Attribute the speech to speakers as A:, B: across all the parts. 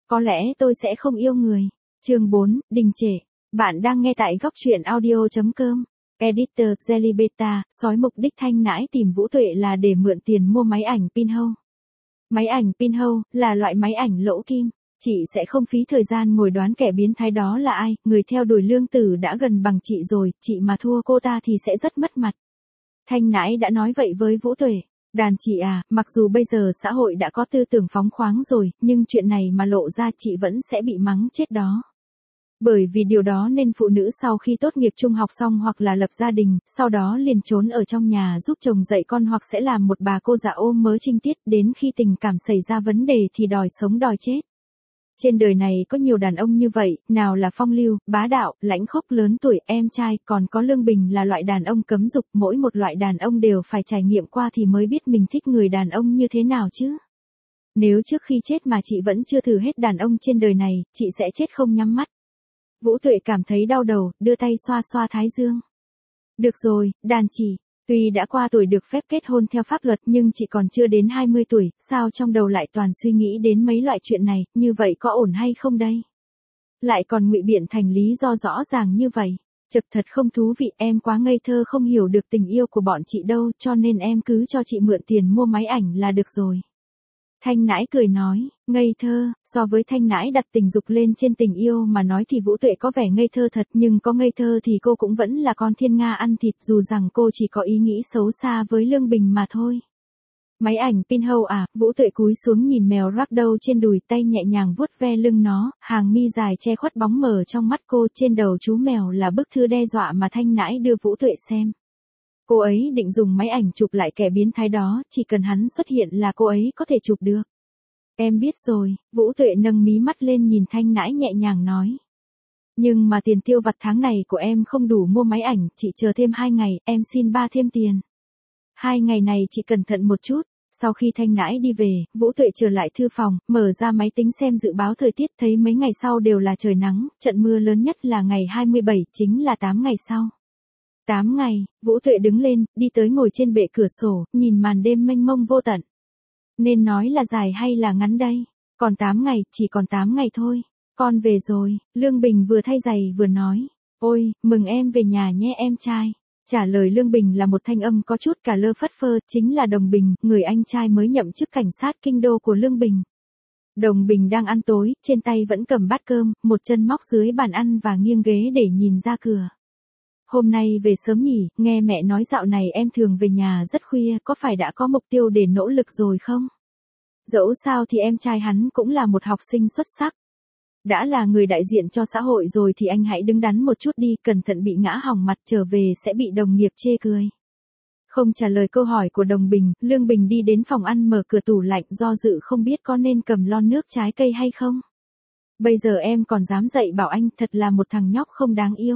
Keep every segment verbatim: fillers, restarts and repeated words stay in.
A: có lẽ tôi sẽ không yêu người. Chương bốn, đình trệ. Bạn đang nghe tại góc truyện audio chấm com. Editor, Jelly Beta, sói mục đích Thanh Nãi tìm Vũ Tuệ là để mượn tiền mua máy ảnh Pinhole. Máy ảnh Pinhole là loại máy ảnh lỗ kim. Chị sẽ không phí thời gian ngồi đoán kẻ biến thái đó là ai, người theo đuổi Lương Tử đã gần bằng chị rồi, chị mà thua cô ta thì sẽ rất mất mặt. Thanh Nãi đã nói vậy với Vũ Tuệ. Đàn chị à, mặc dù bây giờ xã hội đã có tư tưởng phóng khoáng rồi, nhưng chuyện này mà lộ ra chị vẫn sẽ bị mắng chết đó. Bởi vì điều đó nên phụ nữ sau khi tốt nghiệp trung học xong hoặc là lập gia đình, sau đó liền trốn ở trong nhà giúp chồng dạy con hoặc sẽ làm một bà cô già ôm mớ trinh tiết, đến khi tình cảm xảy ra vấn đề thì đòi sống đòi chết. Trên đời này có nhiều đàn ông như vậy, nào là phong lưu, bá đạo, lãnh khốc lớn tuổi, em trai, còn có Lương Bình là loại đàn ông cấm dục, mỗi một loại đàn ông đều phải trải nghiệm qua thì mới biết mình thích người đàn ông như thế nào chứ. Nếu trước khi chết mà chị vẫn chưa thử hết đàn ông trên đời này, chị sẽ chết không nhắm mắt. Vũ Tuệ cảm thấy đau đầu, đưa tay xoa xoa thái dương. Được rồi, đàn chị. Tuy đã qua tuổi được phép kết hôn theo pháp luật nhưng chị còn chưa đến hai mươi tuổi, sao trong đầu lại toàn suy nghĩ đến mấy loại chuyện này, như vậy có ổn hay không đây? Lại còn ngụy biện thành lý do rõ ràng như vậy. Chực thật không thú vị, em quá ngây thơ không hiểu được tình yêu của bọn chị đâu, cho nên em cứ cho chị mượn tiền mua máy ảnh là được rồi. Thanh Nãi cười nói, ngây thơ, so với Thanh Nãi đặt tình dục lên trên tình yêu mà nói thì Vũ Tuệ có vẻ ngây thơ thật, nhưng có ngây thơ thì cô cũng vẫn là con thiên nga ăn thịt, dù rằng cô chỉ có ý nghĩ xấu xa với Lương Bình mà thôi. Máy ảnh Pinhole à, Vũ Tuệ cúi xuống nhìn mèo ragdoll trên đùi, tay nhẹ nhàng vuốt ve lưng nó, hàng mi dài che khuất bóng mờ trong mắt cô, trên đầu chú mèo là bức thư đe dọa mà Thanh Nãi đưa Vũ Tuệ xem. Cô ấy định dùng máy ảnh chụp lại kẻ biến thái đó, chỉ cần hắn xuất hiện là cô ấy có thể chụp được. Em biết rồi, Vũ Tuệ nâng mí mắt lên nhìn Thanh Nãi nhẹ nhàng nói. Nhưng mà tiền tiêu vặt tháng này của em không đủ mua máy ảnh, chị chờ thêm hai ngày, em xin ba thêm tiền. Hai ngày này chị cẩn thận một chút. Sau khi Thanh Nãi đi về, Vũ Tuệ trở lại thư phòng, mở ra máy tính xem dự báo thời tiết, thấy mấy ngày sau đều là trời nắng, trận mưa lớn nhất là ngày hai mươi bảy, chính là tám ngày sau. tám ngày, Vũ Tuệ đứng lên, đi tới ngồi trên bệ cửa sổ, nhìn màn đêm mênh mông vô tận. Nên nói là dài hay là ngắn đây? Còn tám ngày, chỉ còn tám ngày thôi. Con về rồi, Lương Bình vừa thay giày vừa nói. Ôi, mừng em về nhà nhé em trai. Trả lời Lương Bình là một thanh âm có chút cả lơ phất phơ, chính là Đồng Bình, người anh trai mới nhậm chức cảnh sát kinh đô của Lương Bình. Đồng Bình đang ăn tối, trên tay vẫn cầm bát cơm, một chân móc dưới bàn ăn và nghiêng ghế để nhìn ra cửa. Hôm nay về sớm nhỉ, nghe mẹ nói dạo này em thường về nhà rất khuya, có phải đã có mục tiêu để nỗ lực rồi không? Dẫu sao thì em trai hắn cũng là một học sinh xuất sắc. Đã là người đại diện cho xã hội rồi thì anh hãy đứng đắn một chút đi, cẩn thận bị ngã hỏng mặt, trở về sẽ bị đồng nghiệp chê cười. Không trả lời câu hỏi của Đồng Bình, Lương Bình đi đến phòng ăn mở cửa tủ lạnh, do dự không biết có nên cầm lon nước trái cây hay không. Bây giờ em còn dám dạy bảo anh, thật là một thằng nhóc không đáng yêu.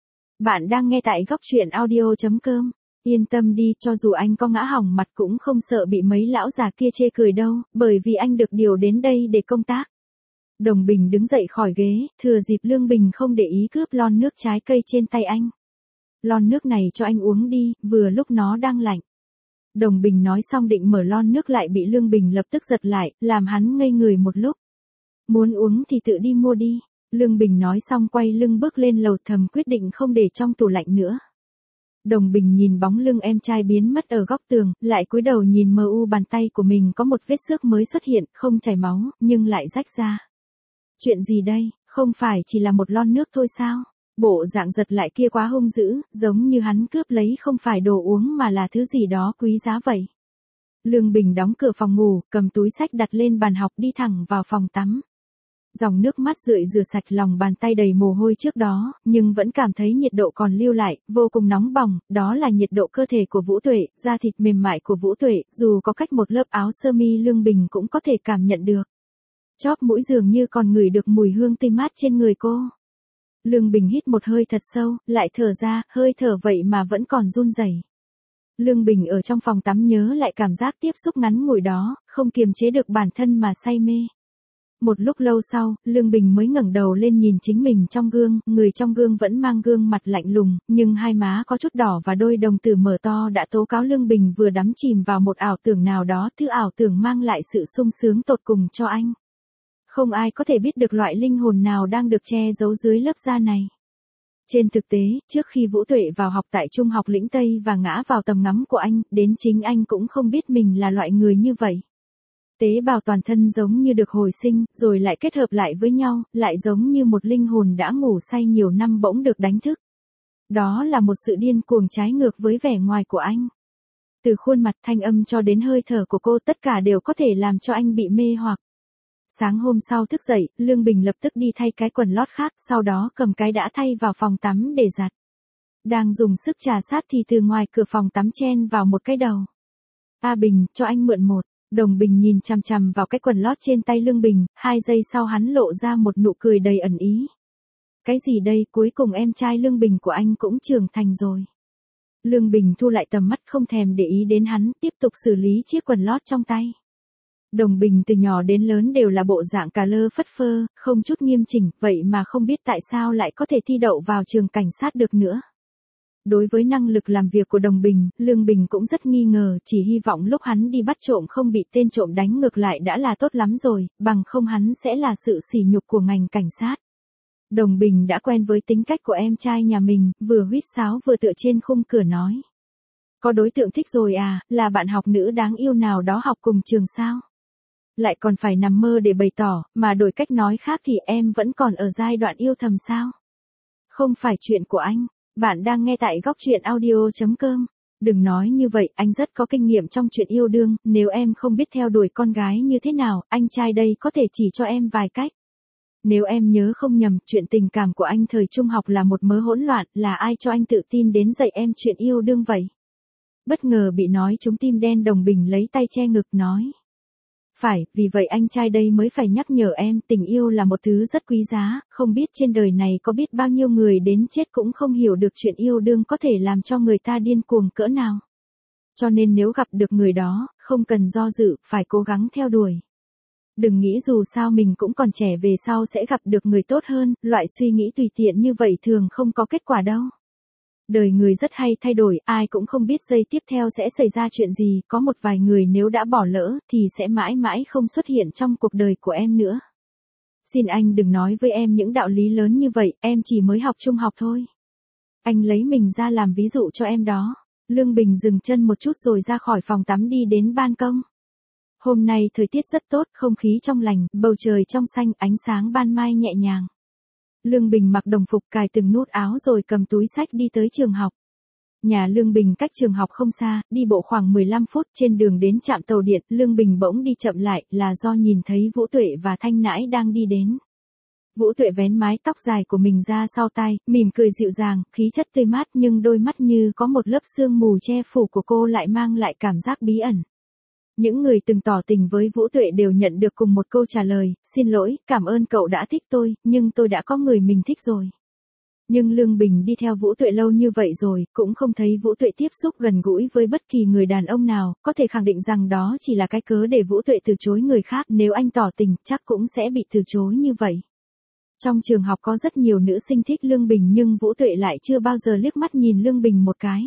A: Bạn đang nghe tại góc truyện audio chấm com. Yên tâm đi, cho dù anh có ngã hỏng mặt cũng không sợ bị mấy lão già kia chê cười đâu, bởi vì anh được điều đến đây để công tác. Đồng Bình đứng dậy khỏi ghế, thừa dịp Lương Bình không để ý cướp lon nước trái cây trên tay anh. Lon nước này cho anh uống đi, vừa lúc nó đang lạnh. Đồng Bình nói xong định mở lon nước lại bị Lương Bình lập tức giật lại, làm hắn ngây người một lúc. Muốn uống thì tự đi mua đi. Lương Bình nói xong quay lưng bước lên lầu, thầm quyết định không để trong tủ lạnh nữa. Đồng Bình nhìn bóng lưng em trai biến mất ở góc tường, lại cúi đầu nhìn mờ u bàn tay của mình có một vết xước mới xuất hiện, không chảy máu, nhưng lại rách ra. Chuyện gì đây, không phải chỉ là một lon nước thôi sao? Bộ dạng giật lại kia quá hung dữ, giống như hắn cướp lấy không phải đồ uống mà là thứ gì đó quý giá vậy. Lương Bình đóng cửa phòng ngủ, cầm túi sách đặt lên bàn học, đi thẳng vào phòng tắm. Dòng nước mắt rượi rửa sạch lòng bàn tay đầy mồ hôi trước đó, nhưng vẫn cảm thấy nhiệt độ còn lưu lại, vô cùng nóng bỏng, đó là nhiệt độ cơ thể của Vũ Tuệ, da thịt mềm mại của Vũ Tuệ, dù có cách một lớp áo sơ mi Lương Bình cũng có thể cảm nhận được. Chóp mũi dường như còn ngửi được mùi hương tươi mát trên người cô. Lương Bình hít một hơi thật sâu, lại thở ra, hơi thở vậy mà vẫn còn run rẩy. Lương Bình ở trong phòng tắm nhớ lại cảm giác tiếp xúc ngắn ngủi đó, không kiềm chế được bản thân mà say mê. Một lúc lâu sau, Lương Bình mới ngẩng đầu lên nhìn chính mình trong gương, người trong gương vẫn mang gương mặt lạnh lùng, nhưng hai má có chút đỏ và đôi đồng tử mở to đã tố cáo Lương Bình vừa đắm chìm vào một ảo tưởng nào đó, thứ ảo tưởng mang lại sự sung sướng tột cùng cho anh. Không ai có thể biết được loại linh hồn nào đang được che giấu dưới lớp da này. Trên thực tế, trước khi Vũ Tuệ vào học tại Trung học Lĩnh Tây và ngã vào tầm ngắm của anh, đến chính anh cũng không biết mình là loại người như vậy. Tế bào toàn thân giống như được hồi sinh, rồi lại kết hợp lại với nhau, lại giống như một linh hồn đã ngủ say nhiều năm bỗng được đánh thức. Đó là một sự điên cuồng trái ngược với vẻ ngoài của anh. Từ khuôn mặt, thanh âm cho đến hơi thở của cô, tất cả đều có thể làm cho anh bị mê hoặc. Sáng hôm sau thức dậy, Lương Bình lập tức đi thay cái quần lót khác, sau đó cầm cái đã thay vào phòng tắm để giặt. Đang dùng sức trà sát thì từ ngoài cửa phòng tắm chen vào một cái đầu. A Bình, cho anh mượn một. Đồng Bình nhìn chằm chằm vào cái quần lót trên tay Lương Bình, hai giây sau hắn lộ ra một nụ cười đầy ẩn ý. Cái gì đây, cuối cùng em trai Lương Bình của anh cũng trưởng thành rồi. Lương Bình thu lại tầm mắt không thèm để ý đến hắn, tiếp tục xử lý chiếc quần lót trong tay. Đồng Bình từ nhỏ đến lớn đều là bộ dạng cà lơ phất phơ, không chút nghiêm chỉnh, vậy mà không biết tại sao lại có thể thi đậu vào trường cảnh sát được nữa. Đối với năng lực làm việc của Đồng Bình, Lương Bình cũng rất nghi ngờ, chỉ hy vọng lúc hắn đi bắt trộm không bị tên trộm đánh ngược lại đã là tốt lắm rồi, bằng không hắn sẽ là sự sỉ nhục của ngành cảnh sát. Đồng Bình đã quen với tính cách của em trai nhà mình, vừa huýt sáo vừa tựa trên khung cửa nói. Có đối tượng thích rồi à, là bạn học nữ đáng yêu nào đó học cùng trường sao? Lại còn phải nằm mơ để bày tỏ, mà đổi cách nói khác thì em vẫn còn ở giai đoạn yêu thầm sao? Không phải chuyện của anh. Bạn đang nghe tại góc truyện audio chấm com. Đừng nói như vậy, anh rất có kinh nghiệm trong chuyện yêu đương, nếu em không biết theo đuổi con gái như thế nào, anh trai đây có thể chỉ cho em vài cách. Nếu em nhớ không nhầm, chuyện tình cảm của anh thời trung học là một mớ hỗn loạn, là ai cho anh tự tin đến dạy em chuyện yêu đương vậy? Bất ngờ bị nói trúng tim đen, Đồng Bình lấy tay che ngực nói. Phải, vì vậy anh trai đây mới phải nhắc nhở em, tình yêu là một thứ rất quý giá, không biết trên đời này có biết bao nhiêu người đến chết cũng không hiểu được chuyện yêu đương có thể làm cho người ta điên cuồng cỡ nào. Cho nên nếu gặp được người đó, không cần do dự, phải cố gắng theo đuổi. Đừng nghĩ dù sao mình cũng còn trẻ về sau sẽ gặp được người tốt hơn, loại suy nghĩ tùy tiện như vậy thường không có kết quả đâu. Đời người rất hay thay đổi, ai cũng không biết giây tiếp theo sẽ xảy ra chuyện gì, có một vài người nếu đã bỏ lỡ, thì sẽ mãi mãi không xuất hiện trong cuộc đời của em nữa. Xin anh đừng nói với em những đạo lý lớn như vậy, em chỉ mới học trung học thôi. Anh lấy mình ra làm ví dụ cho em đó. Lương Bình dừng chân một chút rồi ra khỏi phòng tắm đi đến ban công. Hôm nay thời tiết rất tốt, không khí trong lành, bầu trời trong xanh, ánh sáng ban mai nhẹ nhàng. Lương Bình mặc đồng phục, cài từng nút áo rồi cầm túi xách đi tới trường học. Nhà Lương Bình cách trường học không xa, đi bộ khoảng mười lăm phút. Trên đường đến trạm tàu điện, Lương Bình bỗng đi chậm lại, là do nhìn thấy Vũ Tuệ và Thanh Nãi đang đi đến. Vũ Tuệ vén mái tóc dài của mình ra sau tai, mỉm cười dịu dàng, khí chất tươi mát, nhưng đôi mắt như có một lớp sương mù che phủ của cô lại mang lại cảm giác bí ẩn. Những người từng tỏ tình với Vũ Tuệ đều nhận được cùng một câu trả lời, xin lỗi, cảm ơn cậu đã thích tôi, nhưng tôi đã có người mình thích rồi. Nhưng Lương Bình đi theo Vũ Tuệ lâu như vậy rồi, cũng không thấy Vũ Tuệ tiếp xúc gần gũi với bất kỳ người đàn ông nào, có thể khẳng định rằng đó chỉ là cái cớ để Vũ Tuệ từ chối người khác, nếu anh tỏ tình, chắc cũng sẽ bị từ chối như vậy. Trong trường học có rất nhiều nữ sinh thích Lương Bình nhưng Vũ Tuệ lại chưa bao giờ liếc mắt nhìn Lương Bình một cái.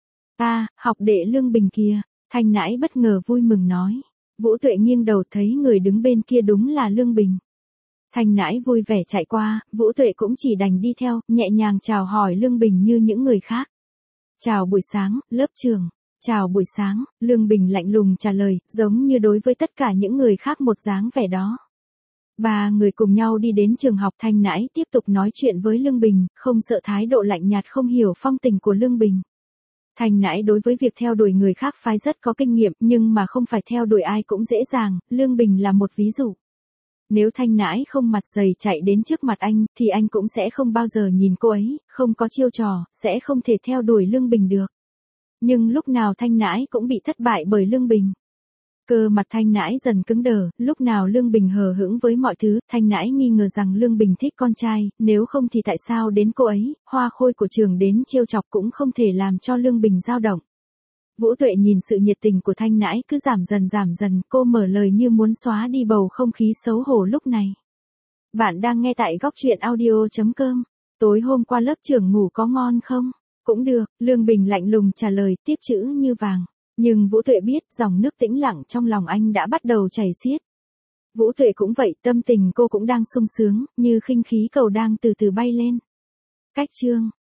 A: À, học đệ Lương Bình kìa. Thanh Nãi bất ngờ vui mừng nói. Vũ Tuệ nghiêng đầu thấy người đứng bên kia đúng là Lương Bình. Thanh Nãi vui vẻ chạy qua, Vũ Tuệ cũng chỉ đành đi theo, nhẹ nhàng chào hỏi Lương Bình như những người khác. Chào buổi sáng, lớp trường. Chào buổi sáng, Lương Bình lạnh lùng trả lời, giống như đối với tất cả những người khác một dáng vẻ đó. Ba người cùng nhau đi đến trường học. Thanh Nãi tiếp tục nói chuyện với Lương Bình, không sợ thái độ lạnh nhạt không hiểu phong tình của Lương Bình. Thanh Nãi đối với việc theo đuổi người khác phái rất có kinh nghiệm, nhưng mà không phải theo đuổi ai cũng dễ dàng, Lương Bình là một ví dụ. Nếu Thanh Nãi không mặt dày chạy đến trước mặt anh, thì anh cũng sẽ không bao giờ nhìn cô ấy, không có chiêu trò, sẽ không thể theo đuổi Lương Bình được. Nhưng lúc nào Thanh Nãi cũng bị thất bại bởi Lương Bình. Cơ mặt Thanh Nãi dần cứng đờ, lúc nào Lương Bình hờ hững với mọi thứ, Thanh Nãi nghi ngờ rằng Lương Bình thích con trai, nếu không thì tại sao đến cô ấy, hoa khôi của trường đến trêu chọc cũng không thể làm cho Lương Bình dao động. Vũ Tuệ nhìn sự nhiệt tình của Thanh Nãi cứ giảm dần giảm dần, cô mở lời như muốn xóa đi bầu không khí xấu hổ lúc này. Bạn đang nghe tại góc truyện audio chấm com. Tối hôm qua lớp trưởng ngủ có ngon không? Cũng được, Lương Bình lạnh lùng trả lời, tiếp chữ như vàng. Nhưng Vũ Tuệ biết dòng nước tĩnh lặng trong lòng anh đã bắt đầu chảy xiết. Vũ Tuệ cũng vậy, tâm tình cô cũng đang sung sướng, như khinh khí cầu đang từ từ bay lên. Cách chương